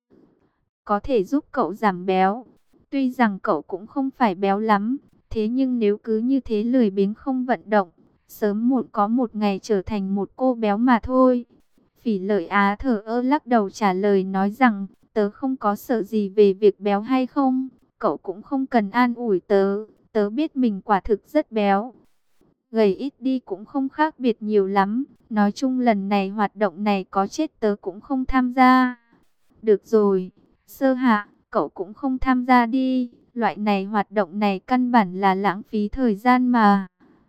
có thể giúp cậu giảm béo. Tuy rằng cậu cũng không phải béo lắm, thế nhưng nếu cứ như thế lười biếng không vận động, sớm muộn có một ngày trở thành một cô béo mà thôi. Phỉ Lợi Á thở ơ lắc đầu trả lời nói rằng, tớ không có sợ gì về việc béo hay không, cậu cũng không cần an ủi tớ, tớ biết mình quả thực rất béo. Gầy ít đi cũng không khác biệt nhiều lắm, nói chung lần này hoạt động này có chết tớ cũng không tham gia. Được rồi, Sơ Hạ, cậu cũng không tham gia đi, loại này hoạt động này căn bản là lãng phí thời gian mà.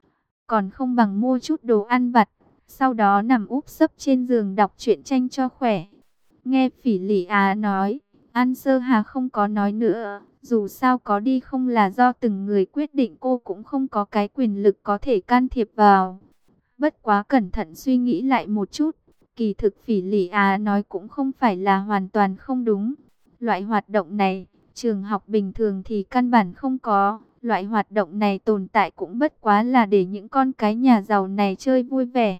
Còn không bằng mua chút đồ ăn vặt, sau đó nằm úp sấp trên giường đọc truyện tranh cho khỏe. Nghe Phỉ Lị Á nói, An Sơ Hà không có nói nữa, dù sao có đi không là do từng người quyết định, cô cũng không có cái quyền lực có thể can thiệp vào. Bất quá cẩn thận suy nghĩ lại một chút, kỳ thực Phỉ Lị Á nói cũng không phải là hoàn toàn không đúng. Loại hoạt động này, trường học bình thường thì căn bản không có. Loại hoạt động này tồn tại cũng bất quá là để những con cái nhà giàu này chơi vui vẻ.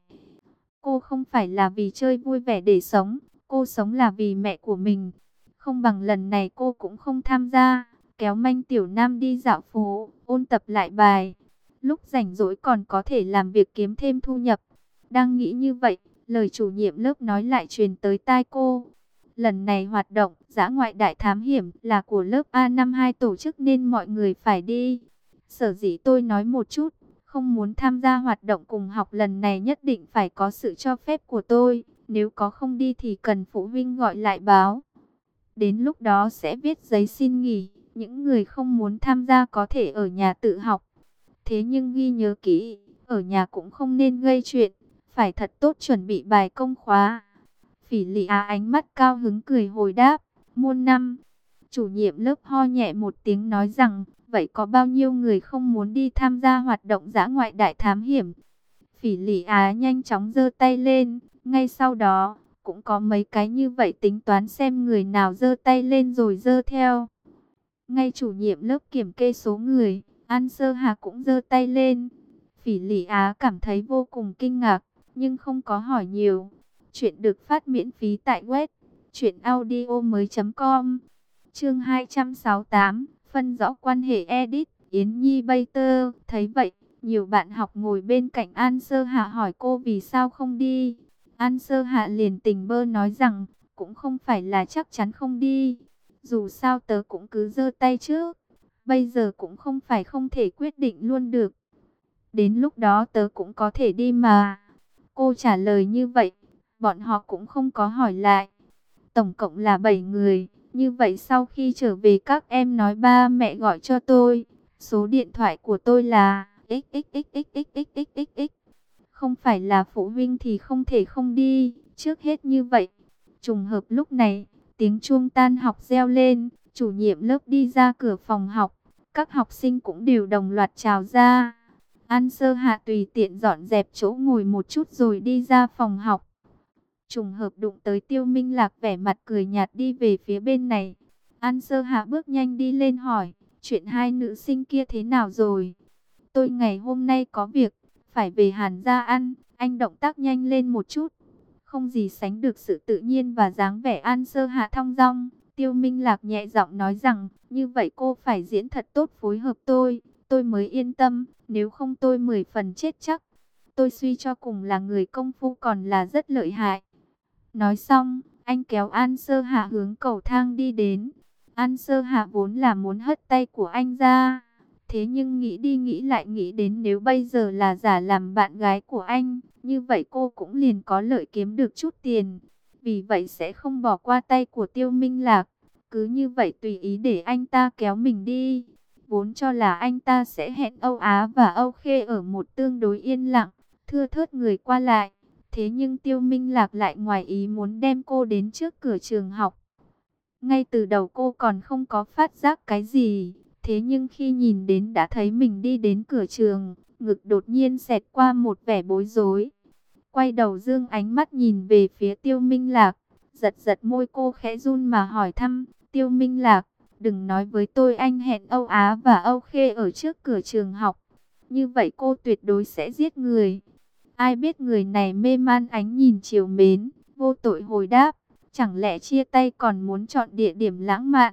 Cô không phải là vì chơi vui vẻ để sống, cô sống là vì mẹ của mình. Không bằng lần này cô cũng không tham gia, kéo Manh Tiểu Nam đi dạo phố, ôn tập lại bài. Lúc rảnh rỗi còn có thể làm việc kiếm thêm thu nhập. Đang nghĩ như vậy, lời chủ nhiệm lớp nói lại truyền tới tai cô. Lần này hoạt động dã ngoại đại thám hiểm là của lớp A52 tổ chức nên mọi người phải đi. Sở dĩ tôi nói một chút, không muốn tham gia hoạt động cùng học lần này nhất định phải có sự cho phép của tôi. Nếu có không đi thì cần phụ huynh gọi lại báo. Đến lúc đó sẽ viết giấy xin nghỉ. Những người không muốn tham gia có thể ở nhà tự học. Thế nhưng ghi nhớ kỹ, ở nhà cũng không nên gây chuyện. Phải thật tốt chuẩn bị bài công khóa. Phỉ Lị Á ánh mắt cao hứng cười hồi đáp, muôn năm. Chủ nhiệm lớp ho nhẹ một tiếng nói rằng, vậy có bao nhiêu người không muốn đi tham gia hoạt động dã ngoại đại thám hiểm? Phỉ Lị Á nhanh chóng giơ tay lên, ngay sau đó, cũng có mấy cái như vậy tính toán xem người nào giơ tay lên rồi giơ theo. Ngay chủ nhiệm lớp kiểm kê số người, An Sơ Hà cũng giơ tay lên. Phỉ Lị Á cảm thấy vô cùng kinh ngạc, nhưng không có hỏi nhiều. Chuyện được phát miễn phí tại web truyệnaudiomoi.com. Chương 268, phân rõ quan hệ edit, Yến Nhi Bay Tơ. Thấy vậy, nhiều bạn học ngồi bên cạnh An Sơ Hạ hỏi cô vì sao không đi. An Sơ Hạ liền tình bơ nói rằng, cũng không phải là chắc chắn không đi. Dù sao tớ cũng cứ giơ tay trước. Bây giờ cũng không phải không thể quyết định luôn được. Đến lúc đó tớ cũng có thể đi mà. Cô trả lời như vậy, bọn họ cũng không có hỏi lại. Tổng cộng là 7 người. Như vậy sau khi trở về các em nói ba mẹ gọi cho tôi. Số điện thoại của tôi là xxxxxxxxx. Không phải là phụ huynh thì không thể không đi. Trước hết như vậy. Trùng hợp lúc này, tiếng chuông tan học reo lên. Chủ nhiệm lớp đi ra cửa phòng học. Các học sinh cũng đều đồng loạt chào ra. An Sơ Hạ tùy tiện dọn dẹp chỗ ngồi một chút rồi đi ra phòng học. Trùng hợp đụng tới Tiêu Minh Lạc vẻ mặt cười nhạt đi về phía bên này. An Sơ Hạ bước nhanh đi lên hỏi, chuyện hai nữ sinh kia thế nào rồi? Tôi ngày hôm nay có việc, phải về Hàn gia ăn, anh động tác nhanh lên một chút. Không gì sánh được sự tự nhiên và dáng vẻ An Sơ Hạ thong dong. Tiêu Minh Lạc nhẹ giọng nói rằng, như vậy cô phải diễn thật tốt phối hợp tôi mới yên tâm, nếu không tôi 10 phần chết chắc. Tôi suy cho cùng là người công phu còn là rất lợi hại. Nói xong, anh kéo An Sơ Hạ hướng cầu thang đi đến. An Sơ Hạ vốn là muốn hất tay của anh ra. Thế nhưng nghĩ đi nghĩ lại nghĩ đến nếu bây giờ là giả làm bạn gái của anh, như vậy cô cũng liền có lợi kiếm được chút tiền. Vì vậy sẽ không bỏ qua tay của Tiêu Minh Lạc. Cứ như vậy tùy ý để anh ta kéo mình đi. Vốn cho là anh ta sẽ hẹn Âu Á và Âu Khê ở một tương đối yên lặng, thưa thớt người qua lại. Thế nhưng Tiêu Minh Lạc lại ngoài ý muốn đem cô đến trước cửa trường học. Ngay từ đầu cô còn không có phát giác cái gì. Thế nhưng khi nhìn đến đã thấy mình đi đến cửa trường, ngực đột nhiên xẹt qua một vẻ bối rối. Quay đầu dương ánh mắt nhìn về phía Tiêu Minh Lạc, giật giật môi, cô khẽ run mà hỏi thăm, Tiêu Minh Lạc, đừng nói với tôi anh hẹn Âu Á và Âu Khê ở trước cửa trường học. Như vậy cô tuyệt đối sẽ giết người. Ai biết người này mê man ánh nhìn trìu mến, vô tội hồi đáp, chẳng lẽ chia tay còn muốn chọn địa điểm lãng mạn.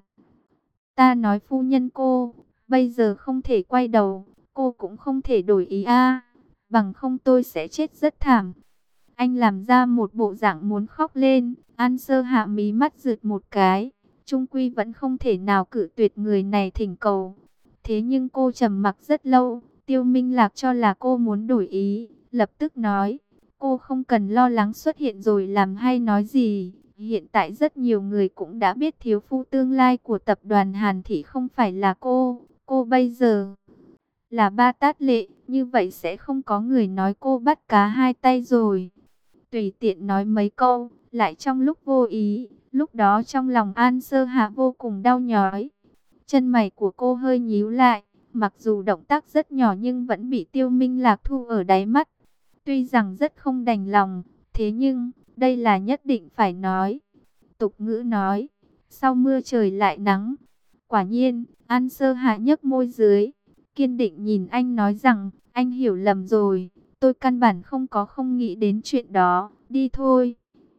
Ta nói phu nhân cô, bây giờ không thể quay đầu, cô cũng không thể đổi ý a, bằng không tôi sẽ chết rất thảm. Anh làm ra một bộ dạng muốn khóc lên, An Sơ hạ mí mắt rượt một cái, chung quy vẫn không thể nào cự tuyệt người này thỉnh cầu. Thế nhưng cô trầm mặc rất lâu, Tiêu Minh Lạc cho là cô muốn đổi ý, lập tức nói, cô không cần lo lắng xuất hiện rồi làm hay nói gì. Hiện tại rất nhiều người cũng đã biết thiếu phu tương lai của tập đoàn Hàn Thị không phải là cô bây giờ là Ba Tát Lệ, như vậy sẽ không có người nói cô bắt cá hai tay rồi. Tùy tiện nói mấy câu, lại trong lúc vô ý, lúc đó trong lòng An Sơ Hạ vô cùng đau nhói. Chân mày của cô hơi nhíu lại, mặc dù động tác rất nhỏ nhưng vẫn bị Tiêu Minh Lạc thu ở đáy mắt. Tuy rằng rất không đành lòng, thế nhưng đây là nhất định phải nói. Tục ngữ nói, sau mưa trời lại nắng. Quả nhiên, An Sơ Hạ nhếch môi dưới, kiên định nhìn anh nói rằng, anh hiểu lầm rồi, tôi căn bản không nghĩ đến chuyện đó, đi thôi.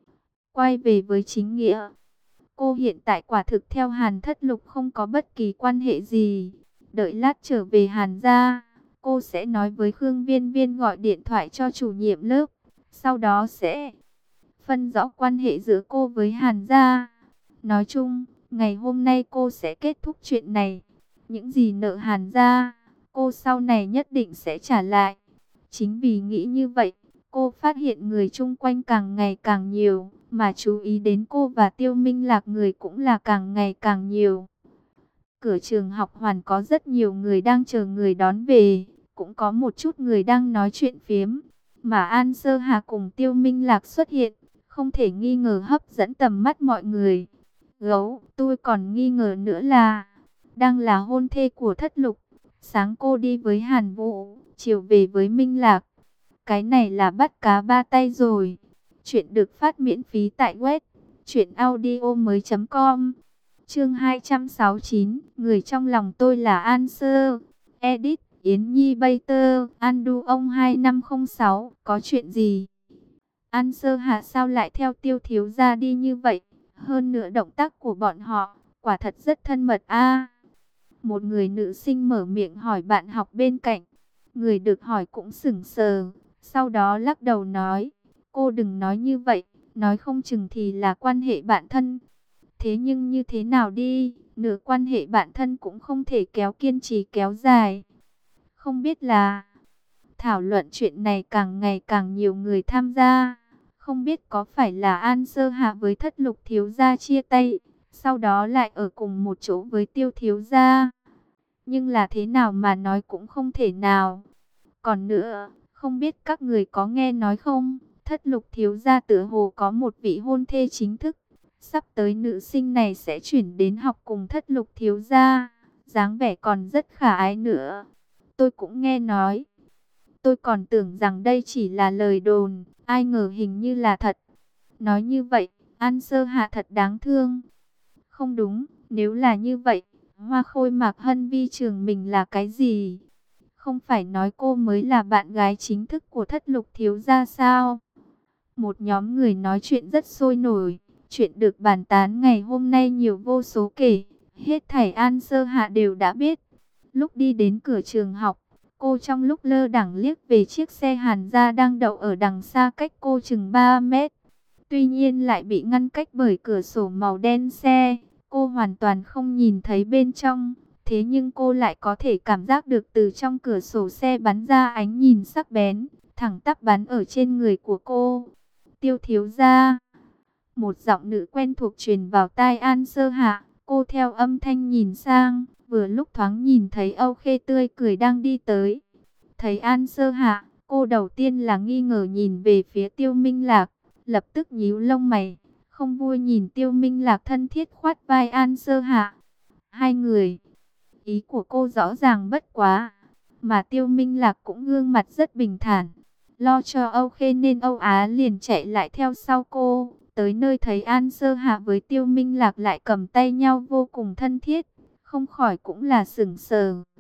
Quay về với chính nghĩa. Cô hiện tại quả thực theo Hàn Thất Lục không có bất kỳ quan hệ gì. Đợi lát trở về Hàn gia, cô sẽ nói với Khương Viên Viên gọi điện thoại cho chủ nhiệm lớp. Sau đó sẽ phân rõ quan hệ giữa cô với Hàn gia. Nói chung, ngày hôm nay cô sẽ kết thúc chuyện này. Những gì nợ Hàn gia, cô sau này nhất định sẽ trả lại. Chính vì nghĩ như vậy, cô phát hiện người chung quanh càng ngày càng nhiều, mà chú ý đến cô và Tiêu Minh Lạc người cũng là càng ngày càng nhiều. Cửa trường học hoàn có rất nhiều người đang chờ người đón về, cũng có một chút người đang nói chuyện phiếm. Mà An Sơ Hà cùng Tiêu Minh Lạc xuất hiện, không thể nghi ngờ hấp dẫn tầm mắt mọi người. Gấu, tôi còn nghi ngờ nữa là, đang là hôn thê của Thất Lục. Sáng cô đi với Hàn Vũ, chiều về với Minh Lạc. Cái này là bắt cá ba tay rồi. Chuyện được phát miễn phí tại web truyệnaudiomoi.com. Chương 269, người trong lòng tôi là An Sơ. Edit Yến Nhi Bay Tơ, Andu ông 2506, có chuyện gì? An Sơ Hạ sao lại theo Tiêu thiếu gia đi như vậy? Hơn nữa động tác của bọn họ, quả thật rất thân mật a. Một người nữ sinh mở miệng hỏi bạn học bên cạnh. Người được hỏi cũng sững sờ, sau đó lắc đầu nói, cô đừng nói như vậy, nói không chừng thì là quan hệ bạn thân. Thế nhưng như thế nào đi, nửa quan hệ bạn thân cũng không thể kiên trì kéo dài. Không biết là, thảo luận chuyện này càng ngày càng nhiều người tham gia. Không biết có phải là An Sơ Hạ với Thất Lục thiếu gia chia tay, sau đó lại ở cùng một chỗ với Tiêu thiếu gia. Nhưng là thế nào mà nói cũng không thể nào. Còn nữa, không biết các người có nghe nói không, Thất Lục thiếu gia tựa hồ có một vị hôn thê chính thức. Sắp tới nữ sinh này sẽ chuyển đến học cùng Thất Lục thiếu gia, dáng vẻ còn rất khả ái nữa. Tôi cũng nghe nói. Tôi còn tưởng rằng đây chỉ là lời đồn, ai ngờ hình như là thật. Nói như vậy, An Sơ Hạ thật đáng thương. Không đúng, nếu là như vậy, Hoa Khôi Mạc Hân Vi trường mình là cái gì? Không phải nói cô mới là bạn gái chính thức của Thất Lục thiếu gia sao? Một nhóm người nói chuyện rất sôi nổi. Chuyện được bàn tán ngày hôm nay nhiều vô số kể. Hết thảy An Sơ Hạ đều đã biết. Lúc đi đến cửa trường học, cô trong lúc lơ đãng liếc về chiếc xe Hàn gia đang đậu ở đằng xa cách cô chừng 3 mét. Tuy nhiên lại bị ngăn cách bởi cửa sổ màu đen xe. Cô hoàn toàn không nhìn thấy bên trong. Thế nhưng cô lại có thể cảm giác được từ trong cửa sổ xe bắn ra ánh nhìn sắc bén, thẳng tắp bắn ở trên người của cô. Tiêu thiếu gia. Một giọng nữ quen thuộc truyền vào tai An Sơ Hạ. Cô theo âm thanh nhìn sang, vừa lúc thoáng nhìn thấy Âu Khê tươi cười đang đi tới. Thấy An Sơ Hạ, cô đầu tiên là nghi ngờ nhìn về phía Tiêu Minh Lạc, lập tức nhíu lông mày, không vui nhìn Tiêu Minh Lạc thân thiết khoát vai An Sơ Hạ. Hai người, ý của cô rõ ràng bất quá, mà Tiêu Minh Lạc cũng gương mặt rất bình thản. Lo cho Âu Khê nên Âu Á liền chạy lại theo sau cô, tới nơi thấy An Sơ Hạ với Tiêu Minh Lạc lại cầm tay nhau vô cùng thân thiết, không khỏi cũng là sững sờ.